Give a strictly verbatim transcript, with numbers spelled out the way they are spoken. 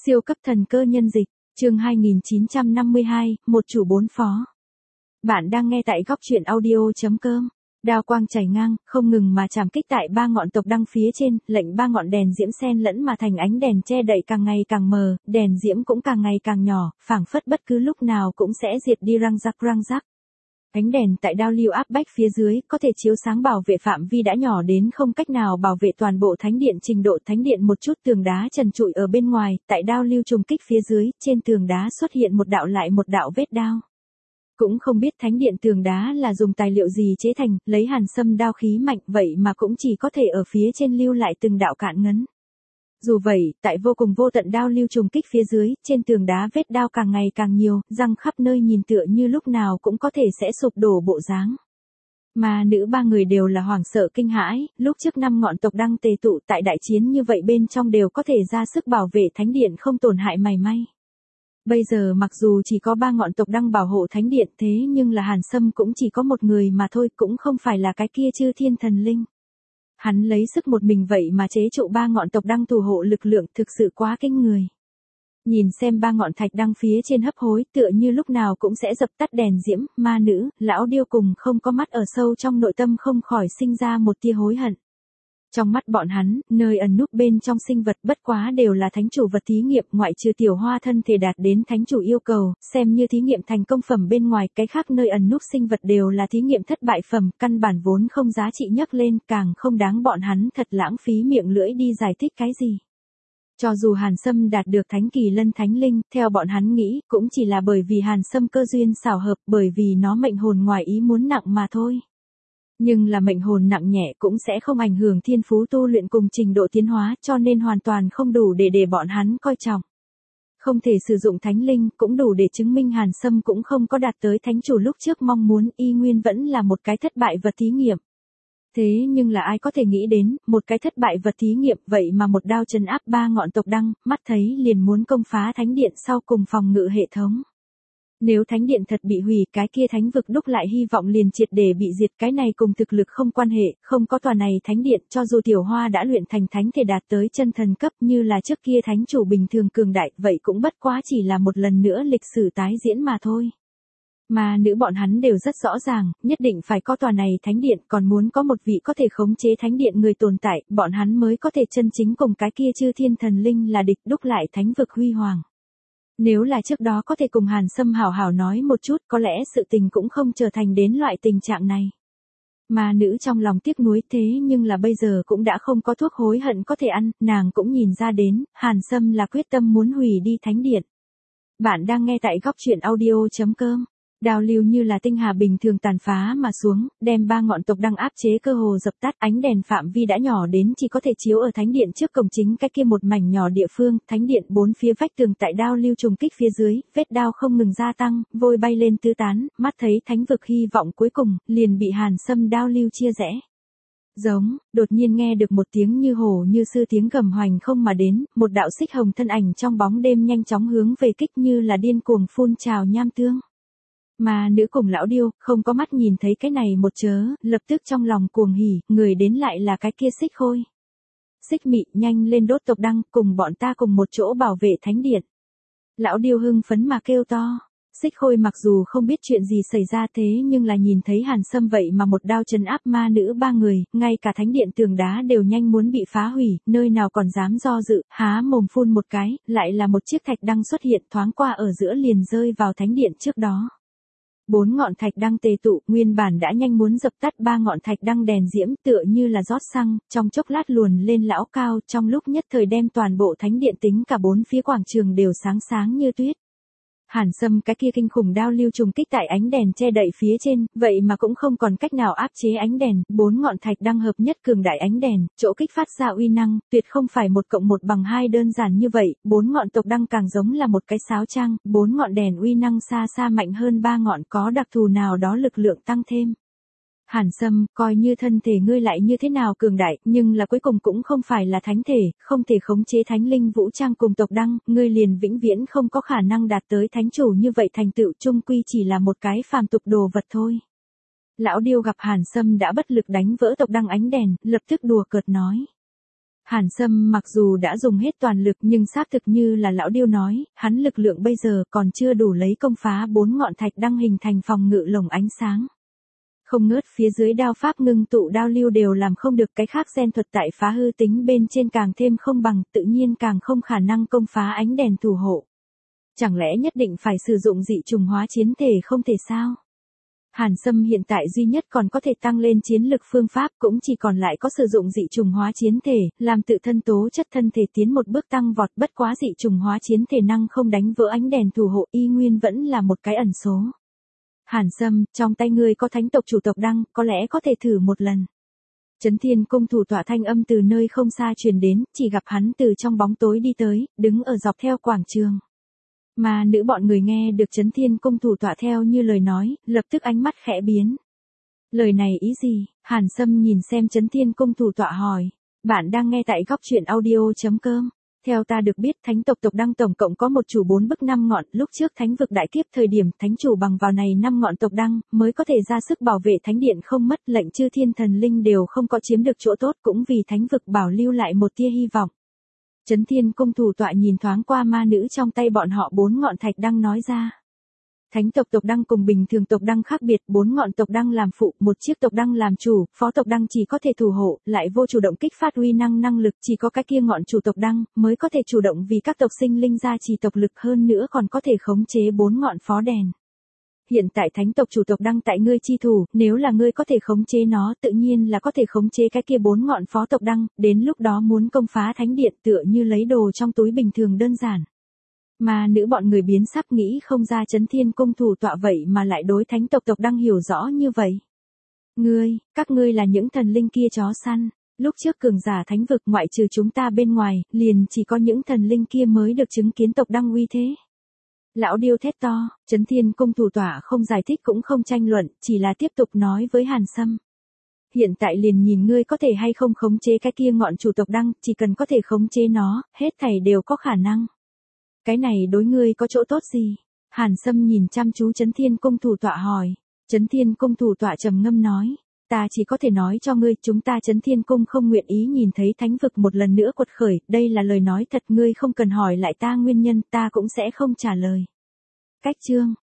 Siêu cấp thần cơ nhân dịch, chương hai nghìn chín trăm năm mươi hai, một chủ bốn phó. Bạn đang nghe tại góc truyện audio.com. Đao quang chảy ngang, không ngừng mà chạm kích tại ba ngọn tộc đăng phía trên, lệnh ba ngọn đèn diễm xen lẫn mà thành ánh đèn che đậy càng ngày càng mờ, đèn diễm cũng càng ngày càng nhỏ, phảng phất bất cứ lúc nào cũng sẽ diệt đi răng rắc răng rắc. Ánh đèn tại đao lưu áp bách phía dưới, có thể chiếu sáng bảo vệ phạm vi đã nhỏ đến không cách nào bảo vệ toàn bộ thánh điện. Trình độ thánh điện một chút tường đá trần trụi ở bên ngoài, tại đao lưu trùng kích phía dưới, trên tường đá xuất hiện một đạo lại một đạo vết đao. Cũng không biết thánh điện tường đá là dùng tài liệu gì chế thành, lấy hàn sâm đao khí mạnh vậy mà cũng chỉ có thể ở phía trên lưu lại từng đạo cạn ngấn. Dù vậy, tại vô cùng vô tận đao lưu trùng kích phía dưới, trên tường đá vết đao càng ngày càng nhiều, răng khắp nơi nhìn tựa như lúc nào cũng có thể sẽ sụp đổ bộ dáng. Mà nữ ba người đều là hoảng sợ kinh hãi, lúc trước năm ngọn tộc đăng tề tụ tại đại chiến như vậy bên trong đều có thể ra sức bảo vệ thánh điện không tổn hại mảy may. Bây giờ mặc dù chỉ có ba ngọn tộc đăng bảo hộ thánh điện thế nhưng là hàn sâm cũng chỉ có một người mà thôi, cũng không phải là cái kia chư thiên thần linh. Hắn lấy sức một mình vậy mà chế trụ ba ngọn tộc đăng thủ hộ lực lượng thực sự quá kinh người. Nhìn xem ba ngọn thạch đăng phía trên hấp hối tựa như lúc nào cũng sẽ dập tắt đèn diễm, ma nữ, lão điêu cùng không có mắt ở sâu trong nội tâm không khỏi sinh ra một tia hối hận. Trong mắt bọn hắn, nơi ẩn núp bên trong sinh vật bất quá đều là thánh chủ vật thí nghiệm, ngoại trừ tiểu hoa thân thể đạt đến thánh chủ yêu cầu, xem như thí nghiệm thành công phẩm bên ngoài, cái khác nơi ẩn núp sinh vật đều là thí nghiệm thất bại phẩm, căn bản vốn không giá trị nhắc lên, càng không đáng bọn hắn thật lãng phí miệng lưỡi đi giải thích cái gì. Cho dù hàn sâm đạt được thánh kỳ lân thánh linh, theo bọn hắn nghĩ, cũng chỉ là bởi vì hàn sâm cơ duyên xảo hợp, bởi vì nó mệnh hồn ngoài ý muốn nặng mà thôi. Nhưng là mệnh hồn nặng nhẹ cũng sẽ không ảnh hưởng thiên phú tu luyện cùng trình độ tiến hóa, cho nên hoàn toàn không đủ để để bọn hắn coi trọng. Không thể sử dụng thánh linh cũng đủ để chứng minh hàn sâm cũng không có đạt tới thánh chủ lúc trước mong muốn, y nguyên vẫn là một cái thất bại vật thí nghiệm. Thế nhưng là ai có thể nghĩ đến, một cái thất bại vật thí nghiệm vậy mà một đao trấn áp ba ngọn tộc đăng, mắt thấy liền muốn công phá thánh điện sau cùng phòng ngự hệ thống. Nếu thánh điện thật bị hủy, cái kia thánh vực đúc lại hy vọng liền triệt để bị diệt, cái này cùng thực lực không quan hệ, không có tòa này thánh điện, cho dù tiểu hoa đã luyện thành thánh thể đạt tới chân thần cấp như là trước kia thánh chủ bình thường cường đại, vậy cũng bất quá chỉ là một lần nữa lịch sử tái diễn mà thôi. Mà nữ bọn hắn đều rất rõ ràng, nhất định phải có tòa này thánh điện, còn muốn có một vị có thể khống chế thánh điện người tồn tại, bọn hắn mới có thể chân chính cùng cái kia chư thiên thần linh là địch, đúc lại thánh vực huy hoàng. Nếu là trước đó có thể cùng hàn sâm hảo hảo nói một chút, có lẽ sự tình cũng không trở thành đến loại tình trạng này. Mà nữ trong lòng tiếc nuối, thế nhưng là bây giờ cũng đã không có thuốc hối hận có thể ăn, nàng cũng nhìn ra đến, hàn sâm là quyết tâm muốn hủy đi thánh điện. Bạn đang nghe tại góc truyện audio.com. Đao lưu như là tinh hà bình thường tàn phá mà xuống, đem ba ngọn tộc đăng áp chế cơ hồ dập tắt, ánh đèn phạm vi đã nhỏ đến chỉ có thể chiếu ở thánh điện trước cổng chính cái kia một mảnh nhỏ địa phương, thánh điện bốn phía vách tường tại đao lưu trùng kích phía dưới, vết đao không ngừng gia tăng, vôi bay lên tứ tán, mắt thấy thánh vực hy vọng cuối cùng, liền bị hàn sâm đao lưu chia rẽ. Giống, đột nhiên nghe được một tiếng như hổ như sư tiếng gầm hoành không mà đến, một đạo xích hồng thân ảnh trong bóng đêm nhanh chóng hướng về kích như là điên cuồng phun trào nham tương. Mà nữ cùng lão điêu, không có mắt nhìn thấy cái này một chớ, lập tức trong lòng cuồng hỉ, người đến lại là cái kia xích khôi. Xích mị, nhanh lên đốt tộc đăng, cùng bọn ta cùng một chỗ bảo vệ thánh điện. Lão điêu hưng phấn mà kêu to. Xích khôi mặc dù không biết chuyện gì xảy ra thế nhưng là nhìn thấy hàn sâm vậy mà một đao trấn áp ma nữ ba người, ngay cả thánh điện tường đá đều nhanh muốn bị phá hủy, nơi nào còn dám do dự, há mồm phun một cái, lại là một chiếc thạch đăng xuất hiện thoáng qua ở giữa liền rơi vào thánh điện trước đó. Bốn ngọn thạch đăng tề tụ, nguyên bản đã nhanh muốn dập tắt ba ngọn thạch đăng đèn diễm tựa như là rót xăng, trong chốc lát luồn lên lão cao, trong lúc nhất thời đem toàn bộ thánh điện tính cả bốn phía quảng trường đều sáng sáng như tuyết. Hàn sâm cái kia kinh khủng đao lưu trùng kích tại ánh đèn che đậy phía trên, vậy mà cũng không còn cách nào áp chế ánh đèn, bốn ngọn thạch đăng hợp nhất cường đại ánh đèn, chỗ kích phát ra uy năng, tuyệt không phải một cộng một bằng hai đơn giản như vậy, bốn ngọn tộc đăng càng giống là một cái sáo trang, bốn ngọn đèn uy năng xa xa mạnh hơn ba ngọn, có đặc thù nào đó lực lượng tăng thêm. Hàn sâm, coi như thân thể ngươi lại như thế nào cường đại, nhưng là cuối cùng cũng không phải là thánh thể, không thể khống chế thánh linh vũ trang cùng tộc đăng, ngươi liền vĩnh viễn không có khả năng đạt tới thánh chủ như vậy, thành tựu chung quy chỉ là một cái phàm tục đồ vật thôi. Lão điêu gặp hàn sâm đã bất lực đánh vỡ tộc đăng ánh đèn, lập tức đùa cợt nói. Hàn Sâm mặc dù đã dùng hết toàn lực nhưng xác thực như là lão điêu nói, hắn lực lượng bây giờ còn chưa đủ lấy công phá bốn ngọn thạch đăng hình thành phòng ngự lồng ánh sáng. Không ngớt phía dưới đao pháp ngưng tụ đao lưu đều làm không được, cái khác gen thuật tại phá hư tính bên trên càng thêm không bằng, tự nhiên càng không khả năng công phá ánh đèn thủ hộ. Chẳng lẽ nhất định phải sử dụng dị trùng hóa chiến thể không thể sao? Hàn Sâm hiện tại duy nhất còn có thể tăng lên chiến lực phương pháp cũng chỉ còn lại có sử dụng dị trùng hóa chiến thể, làm tự thân tố chất thân thể tiến một bước tăng vọt, bất quá dị trùng hóa chiến thể năng không đánh vỡ ánh đèn thủ hộ, y nguyên vẫn là một cái ẩn số. Hàn Sâm, trong tay ngươi có thánh tộc chủ tộc đăng, có lẽ có thể thử một lần. Chấn Thiên cung thủ tọa thanh âm từ nơi không xa truyền đến, chỉ gặp hắn từ trong bóng tối đi tới, đứng ở dọc theo quảng trường. Mà nữ bọn người nghe được Chấn Thiên cung thủ tọa theo như lời nói, lập tức ánh mắt khẽ biến. Lời này ý gì? Hàn Sâm nhìn xem Chấn Thiên cung thủ tọa hỏi. Bạn đang nghe tại góc truyện audio chấm com. Theo ta được biết, thánh tộc tộc đăng tổng cộng có một chủ bốn bức năm ngọn, lúc trước thánh vực đại kiếp thời điểm, thánh chủ bằng vào này năm ngọn tộc đăng, mới có thể ra sức bảo vệ thánh điện không mất, lệnh chư thiên thần linh đều không có chiếm được chỗ tốt, cũng vì thánh vực bảo lưu lại một tia hy vọng. Chấn Thiên cung thủ tọa nhìn thoáng qua ma nữ trong tay bọn họ bốn ngọn thạch đăng nói ra. Thánh tộc tộc đăng cùng bình thường tộc đăng khác biệt, bốn ngọn tộc đăng làm phụ, một chiếc tộc đăng làm chủ, phó tộc đăng chỉ có thể thủ hộ, lại vô chủ động kích phát uy năng năng lực, chỉ có cái kia ngọn chủ tộc đăng mới có thể chủ động vì các tộc sinh linh gia trì tộc lực, hơn nữa còn có thể khống chế bốn ngọn phó đèn. Hiện tại thánh tộc chủ tộc đăng tại ngươi chi thủ, nếu là ngươi có thể khống chế nó, tự nhiên là có thể khống chế cái kia bốn ngọn phó tộc đăng, đến lúc đó muốn công phá thánh điện tựa như lấy đồ trong túi bình thường đơn giản. Mà nữ bọn người biến sắc nghĩ không ra Chấn Thiên cung thủ tọa vậy mà lại đối thánh tộc tộc đăng hiểu rõ như vậy. Ngươi, các ngươi là những thần linh kia chó săn, lúc trước cường giả thánh vực ngoại trừ chúng ta bên ngoài, liền chỉ có những thần linh kia mới được chứng kiến tộc đăng uy thế. Lão điêu thét to, Chấn Thiên cung thủ tọa không giải thích cũng không tranh luận, chỉ là tiếp tục nói với Hàn Sâm. Hiện tại liền nhìn ngươi có thể hay không khống chế cái kia ngọn chủ tộc đăng, chỉ cần có thể khống chế nó, hết thảy đều có khả năng. Cái này đối ngươi có chỗ tốt gì? Hàn Sâm nhìn chăm chú Chấn Thiên cung thủ tọa hỏi. Chấn Thiên cung thủ tọa trầm ngâm nói. Ta chỉ có thể nói cho ngươi, chúng ta Chấn Thiên cung không nguyện ý nhìn thấy thánh vực một lần nữa quật khởi, đây là lời nói thật, ngươi không cần hỏi lại ta nguyên nhân, ta cũng sẽ không trả lời. Cách chương.